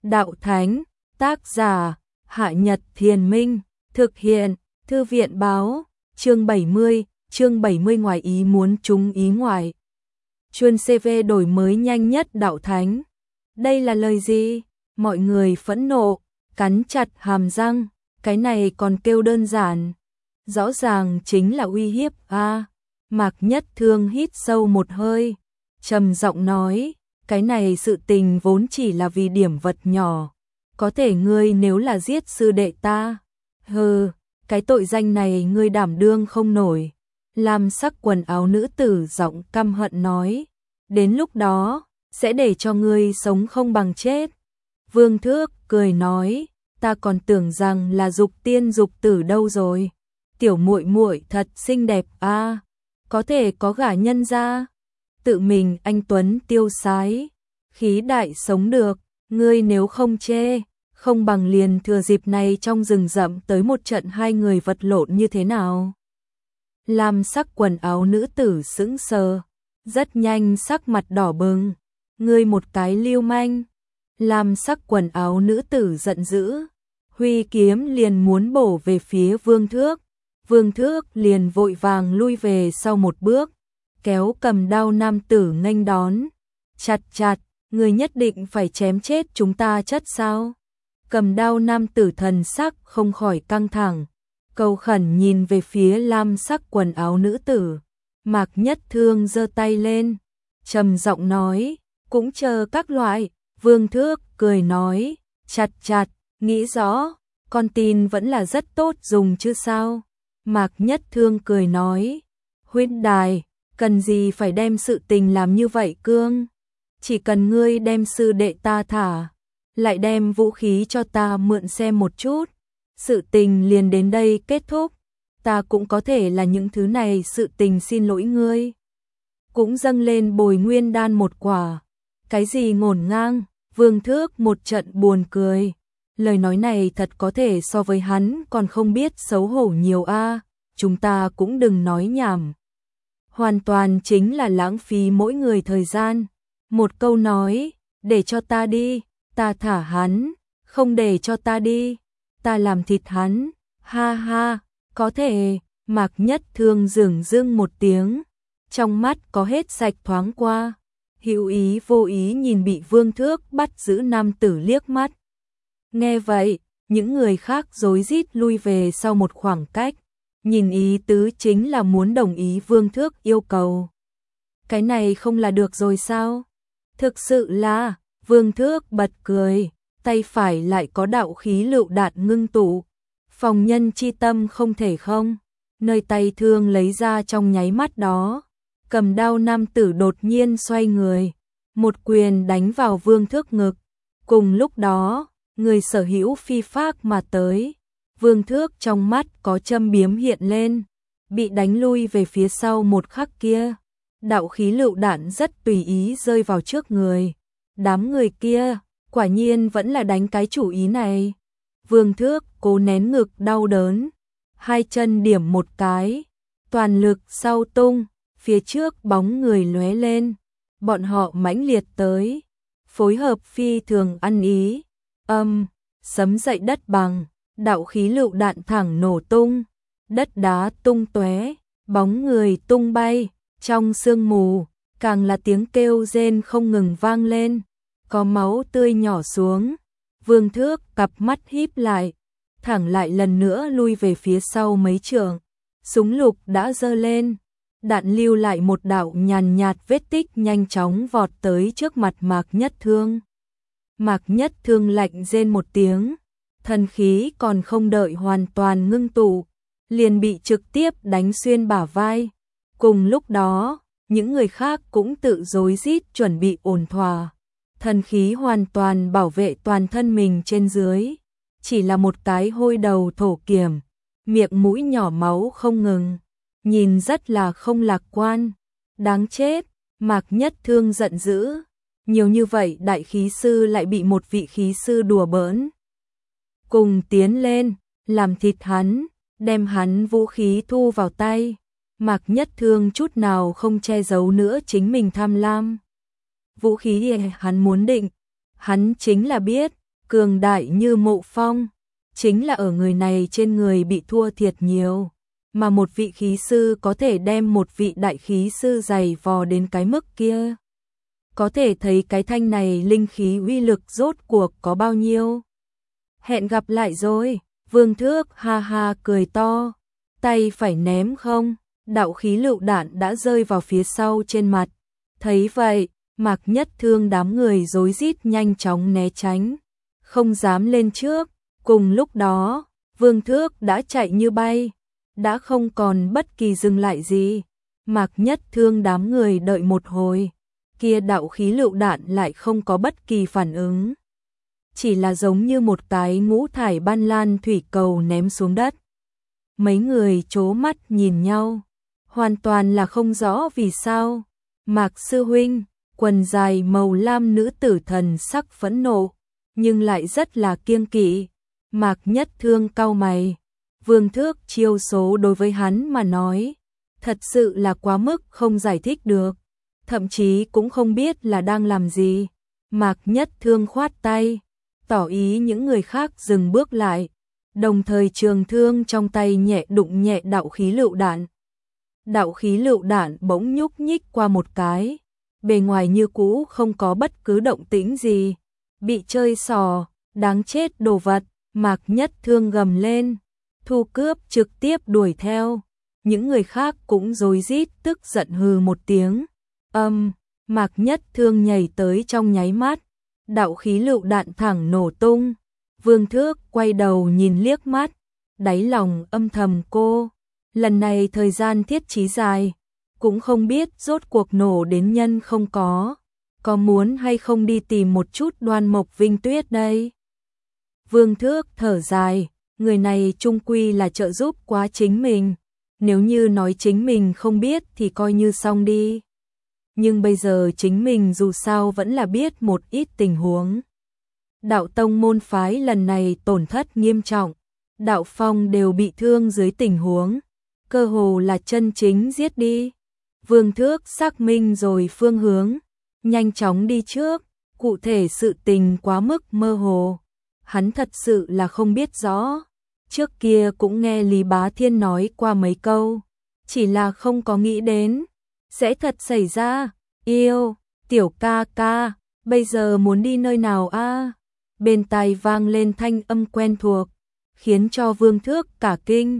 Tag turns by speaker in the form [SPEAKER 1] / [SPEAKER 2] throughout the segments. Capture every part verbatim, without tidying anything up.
[SPEAKER 1] Đạo Thánh, tác giả, Hạ Nhật Thiền Minh, thực hiện, Thư viện báo, chương bảy mươi, chương bảy mươi ngoài ý muốn trúng ý ngoài. Chuân xê vê đổi mới nhanh nhất Đạo Thánh. Đây là lời gì? Mọi người phẫn nộ, cắn chặt hàm răng, cái này còn kêu đơn giản. Rõ ràng chính là uy hiếp a. À, Mạc Nhất Thương hít sâu một hơi, trầm giọng nói, cái này sự tình vốn chỉ là vì điểm vật nhỏ, có thể ngươi nếu là giết sư đệ ta, hừ, cái tội danh này ngươi đảm đương không nổi. Lam sắc quần áo nữ tử giọng căm hận nói, đến lúc đó sẽ để cho ngươi sống không bằng chết. Vương Thước cười nói, ta còn tưởng rằng là dục tiên dục tử đâu rồi. Tiểu muội muội thật xinh đẹp a, à, có thể có gả nhân ra. Tự mình anh tuấn tiêu sái, khí đại sống được, ngươi nếu không chê, không bằng liền thừa dịp này trong rừng rậm tới một trận hai người vật lộn như thế nào. Lam sắc quần áo nữ tử sững sờ, rất nhanh sắc mặt đỏ bừng, ngươi một cái lưu manh. Lam sắc quần áo nữ tử giận dữ, huy kiếm liền muốn bổ về phía Vương Thước. Vương Thước liền vội vàng lui về sau một bước, kéo cầm đao nam tử nghênh đón. Chặt chặt, người nhất định phải chém chết chúng ta chất sao? Cầm đao nam tử thần sắc không khỏi căng thẳng, cầu khẩn nhìn về phía lam sắc quần áo nữ tử. Mạc Nhất Thương giơ tay lên, trầm giọng nói, cũng chờ các loại. Vương Thước cười nói, chặt chặt, nghĩ rõ, con tin vẫn là rất tốt dùng chứ sao? Mạc Nhất Thương cười nói, huynh đài, cần gì phải đem sự tình làm như vậy cương? Chỉ cần ngươi đem sư đệ ta thả, lại đem vũ khí cho ta mượn xem một chút, sự tình liền đến đây kết thúc. Ta cũng có thể là những thứ này sự tình xin lỗi ngươi. Cũng dâng lên bồi nguyên đan một quả. Cái gì ngổn ngang? Vương Thước một trận buồn cười. Lời nói này thật có thể so với hắn còn không biết xấu hổ nhiều a. À, chúng ta cũng đừng nói nhảm. Hoàn toàn chính là lãng phí mỗi người thời gian. Một câu nói, để cho ta đi, ta thả hắn, không để cho ta đi, ta làm thịt hắn, ha ha, có thể. Mạc Nhất Thương dửng dưng một tiếng, trong mắt có hết sạch thoáng qua, hữu ý vô ý nhìn bị Vương Thước bắt giữ nam tử liếc mắt. Nghe vậy, những người khác rối rít lui về sau một khoảng cách, nhìn ý tứ chính là muốn đồng ý Vương Thước yêu cầu. Cái này không là được rồi sao? Thực sự là, Vương Thước bật cười, tay phải lại có đạo khí lựu đạn ngưng tụ. Phòng nhân chi tâm không thể không, nơi tay thương lấy ra trong nháy mắt đó. Cầm đao nam tử đột nhiên xoay người, một quyền đánh vào Vương Thước ngực. Cùng lúc đó, người sở hữu phi phác mà tới. Vương Thước trong mắt có châm biếm hiện lên, bị đánh lui về phía sau một khắc kia. Đạo khí lựu đạn rất tùy ý rơi vào trước người. Đám người kia, quả nhiên vẫn là đánh cái chủ ý này. Vương Thước cố nén ngực đau đớn, hai chân điểm một cái, toàn lực sau tung, phía trước bóng người lóe lên. Bọn họ mãnh liệt tới, phối hợp phi thường ăn ý. Âm, sấm dậy đất bằng, đạo khí lựu đạn thẳng nổ tung, đất đá tung tóe, bóng người tung bay. Trong sương mù, càng là tiếng kêu rên không ngừng vang lên, có máu tươi nhỏ xuống. Vương Thước cặp mắt híp lại, thẳng lại lần nữa lui về phía sau mấy trượng. Súng lục đã giơ lên, đạn lưu lại một đạo nhàn nhạt vết tích nhanh chóng vọt tới trước mặt Mạc Nhất Thương. Mạc Nhất Thương lạnh rên một tiếng, thần khí còn không đợi hoàn toàn ngưng tụ, liền bị trực tiếp đánh xuyên bả vai. Cùng lúc đó, những người khác cũng tự rối rít chuẩn bị ổn thỏa. Thần khí hoàn toàn bảo vệ toàn thân mình trên dưới, chỉ là một cái hôi đầu thổ kiểm, miệng mũi nhỏ máu không ngừng, nhìn rất là không lạc quan. Đáng chết, Mạc Nhất Thương giận dữ, nhiều như vậy đại khí sư lại bị một vị khí sư đùa bỡn. Cùng tiến lên, làm thịt hắn, đem hắn vũ khí thu vào tay. Mạc Nhất Thương chút nào không che giấu nữa chính mình tham lam. Vũ khí thì hắn muốn định, hắn chính là biết, cường đại như Mộ Phong, chính là ở người này trên người bị thua thiệt nhiều, mà một vị khí sư có thể đem một vị đại khí sư giày vò đến cái mức kia. Có thể thấy cái thanh này linh khí uy lực rốt cuộc có bao nhiêu. Hẹn gặp lại rồi, Vương Thước ha ha cười to, tay phải ném không, đạo khí lựu đạn đã rơi vào phía sau trên mặt. Thấy vậy, Mạc Nhất Thương đám người rối rít nhanh chóng né tránh, không dám lên trước. Cùng lúc đó, Vương Thước đã chạy như bay, đã không còn bất kỳ dừng lại gì. Mạc Nhất Thương đám người đợi một hồi, kia đạo khí lựu đạn lại không có bất kỳ phản ứng. Chỉ là giống như một cái ngũ thải ban lan thủy cầu ném xuống đất. Mấy người chố mắt nhìn nhau, hoàn toàn là không rõ vì sao. Mạc sư huynh, quần dài màu lam nữ tử thần sắc phẫn nộ, nhưng lại rất là kiêng kỵ. Mạc Nhất Thương cau mày, Vương Thước chiêu số đối với hắn mà nói, thật sự là quá mức không giải thích được, thậm chí cũng không biết là đang làm gì. Mạc Nhất Thương khoát tay, tỏ ý những người khác dừng bước lại, đồng thời trường thương trong tay nhẹ đụng nhẹ đạo khí lựu đạn. Đạo khí lựu đạn bỗng nhúc nhích qua một cái, bề ngoài như cũ không có bất cứ động tĩnh gì. Bị chơi xò, đáng chết đồ vật. Mạc Nhất Thương gầm lên, thu cướp trực tiếp đuổi theo. Những người khác cũng rối rít tức giận hừ một tiếng. Âm, Mạc Nhất Thương nhảy tới trong nháy mắt, đạo khí lựu đạn thẳng nổ tung. Vương Thước quay đầu nhìn liếc mắt, đáy lòng âm thầm cô, lần này thời gian thiết trí dài, cũng không biết rốt cuộc nổ đến nhân không có, có muốn hay không đi tìm một chút Đoan Mộc Vinh Tuyết đây. Vương Thước thở dài, người này chung quy là trợ giúp quá chính mình, nếu như nói chính mình không biết thì coi như xong đi. Nhưng bây giờ chính mình dù sao vẫn là biết một ít tình huống. Đạo tông môn phái lần này tổn thất nghiêm trọng, đạo phong đều bị thương dưới tình huống, cơ hồ là chân chính giết đi. Vương Thước xác minh rồi phương hướng, nhanh chóng đi trước, cụ thể sự tình quá mức mơ hồ. Hắn thật sự là không biết rõ, trước kia cũng nghe Lý Bá Thiên nói qua mấy câu, chỉ là không có nghĩ đến sẽ thật xảy ra. Yêu, tiểu ca ca, bây giờ muốn đi nơi nào a? À? Bên tai vang lên thanh âm quen thuộc, khiến cho Vương Thước cả kinh.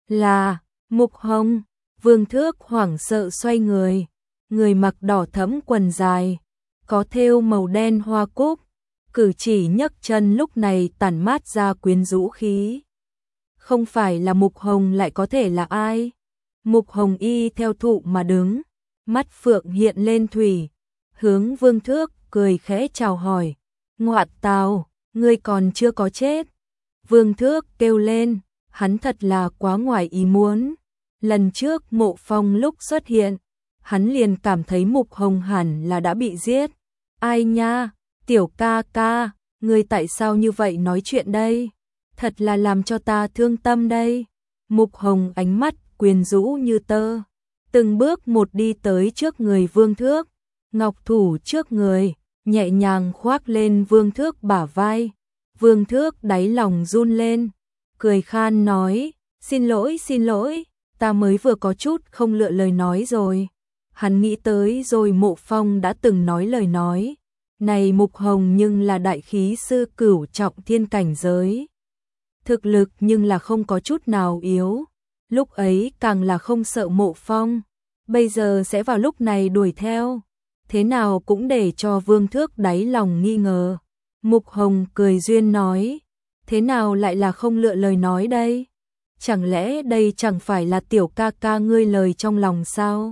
[SPEAKER 1] Là Mục Hồng. Vương Thước hoảng sợ xoay người, người mặc đỏ thẫm quần dài, có thêu màu đen hoa cúc, cử chỉ nhấc chân lúc này tản mát ra quyến rũ khí. Không phải là Mục Hồng lại có thể là ai? Mục Hồng y theo thụ mà đứng, mắt phượng hiện lên thủy, hướng Vương Thước cười khẽ chào hỏi. Ngoạn tào, ngươi còn chưa có chết. Vương Thước kêu lên, hắn thật là quá ngoài ý muốn. Lần trước Mộ Phong lúc xuất hiện, hắn liền cảm thấy Mục Hồng hẳn là đã bị giết. Ai nha, tiểu ca ca, ngươi tại sao như vậy nói chuyện đây? Thật là làm cho ta thương tâm đây. Mục Hồng ánh mắt quyến rũ như tơ, từng bước một đi tới trước người Vương Thước, ngọc thủ trước người, nhẹ nhàng khoác lên Vương Thước bả vai. Vương Thước đáy lòng run lên, cười khan nói, xin lỗi xin lỗi, ta mới vừa có chút không lựa lời nói rồi. Hắn nghĩ tới rồi Mộ Phong đã từng nói lời nói, này Mục Hồng nhưng là đại khí sư cửu trọng thiên cảnh giới. Thực lực nhưng là không có chút nào yếu, lúc ấy càng là không sợ Mộ Phong, bây giờ sẽ vào lúc này đuổi theo, thế nào cũng để cho Vương Thước đáy lòng nghi ngờ. Mục Hồng cười duyên nói, thế nào lại là không lựa lời nói đây? Chẳng lẽ đây chẳng phải là tiểu ca ca ngươi lời trong lòng sao?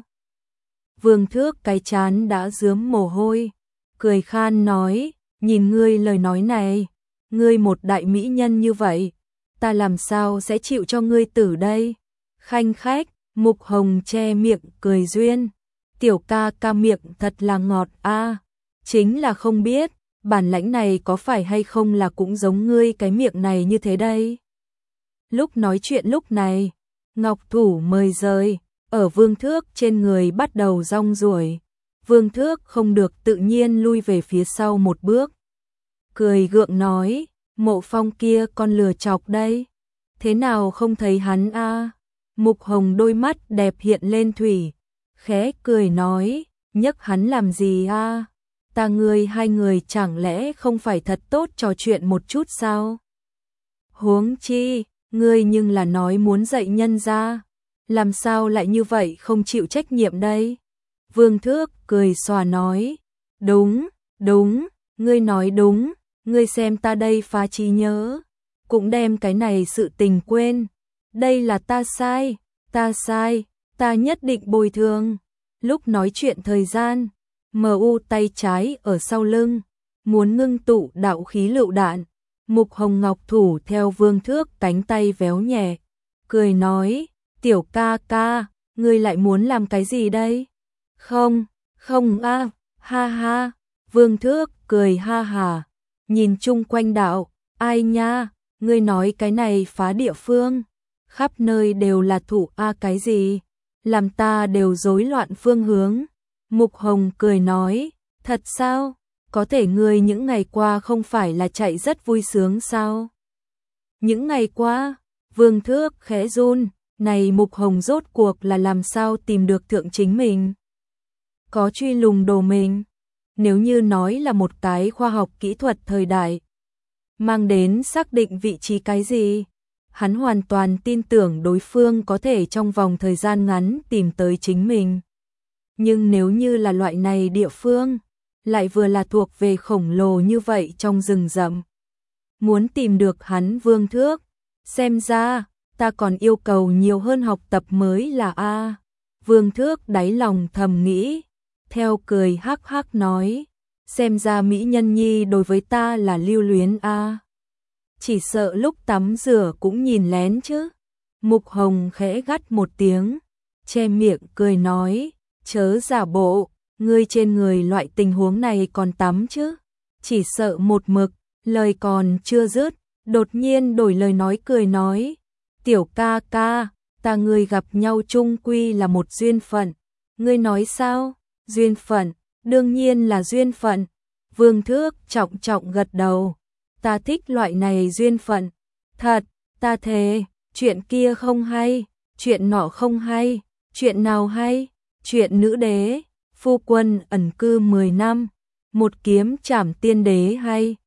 [SPEAKER 1] Vương Thước cái chán đã rướm mồ hôi, cười khan nói, nhìn ngươi lời nói này, ngươi một đại mỹ nhân như vậy, ta làm sao sẽ chịu cho ngươi tử đây? Khanh khách, Mục Hồng che miệng cười duyên, tiểu ca ca miệng thật là ngọt a, à, chính là không biết, bản lãnh này có phải hay không là cũng giống ngươi cái miệng này như thế đây. Lúc nói chuyện lúc này, ngọc thủ mời rời, ở Vương Thước trên người bắt đầu rong ruổi. Vương Thước không được tự nhiên lui về phía sau một bước. Cười gượng nói, Mộ Phong kia con lừa chọc đây. Thế nào không thấy hắn a? Mục Hồng đôi mắt đẹp hiện lên thủy, khẽ cười nói, nhấc hắn làm gì a? Ta ngươi hai người chẳng lẽ không phải thật tốt trò chuyện một chút sao? Huống chi, ngươi nhưng là nói muốn dạy nhân ra, làm sao lại như vậy không chịu trách nhiệm đây? Vương Thước cười xòa nói, đúng, đúng, ngươi nói đúng, ngươi xem ta đây phá trí nhớ, cũng đem cái này sự tình quên, đây là ta sai, ta sai, ta nhất định bồi thường. Lúc nói chuyện thời gian, em u tay trái ở sau lưng, muốn ngưng tụ đạo khí lựu đạn. Mục Hồng Ngọc thủ theo Vương Thước cánh tay véo nhẹ, cười nói, tiểu ca ca, ngươi lại muốn làm cái gì đây? Không, không a, ha ha, Vương Thước cười ha hà, nhìn chung quanh đạo, ai nha, ngươi nói cái này phá địa phương, khắp nơi đều là thủ a cái gì, làm ta đều rối loạn phương hướng. Mục Hồng cười nói, thật sao? Có thể ngươi những ngày qua không phải là chạy rất vui sướng sao? Những ngày qua, Vương Thước khẽ run, này Mục Hồng rốt cuộc là làm sao tìm được thượng chính mình? Có truy lùng đồ mình? Nếu như nói là một cái khoa học kỹ thuật thời đại, mang đến xác định vị trí cái gì? Hắn hoàn toàn tin tưởng đối phương có thể trong vòng thời gian ngắn tìm tới chính mình. Nhưng nếu như là loại này địa phương, lại vừa là thuộc về khổng lồ như vậy trong rừng rậm. Muốn tìm được hắn Vương Thước, xem ra, ta còn yêu cầu nhiều hơn học tập mới là A. Vương Thước đáy lòng thầm nghĩ, theo cười hắc hắc nói, xem ra mỹ nhân nhi đối với ta là lưu luyến A. Chỉ sợ lúc tắm rửa cũng nhìn lén chứ. Mục Hồng khẽ gắt một tiếng, che miệng cười nói, chớ giả bộ, ngươi trên người loại tình huống này còn tắm chứ? Chỉ sợ một mực, lời còn chưa dứt, đột nhiên đổi lời nói cười nói, tiểu ca ca, ta ngươi gặp nhau chung quy là một duyên phận. Ngươi nói sao? Duyên phận, đương nhiên là duyên phận. Vương Thước trọng trọng gật đầu, ta thích loại này duyên phận. Thật, ta thề, chuyện kia không hay, chuyện nọ không hay, chuyện nào hay? Chuyện nữ đế, phu quân ẩn cư mười năm, một kiếm trảm tiên đế hay,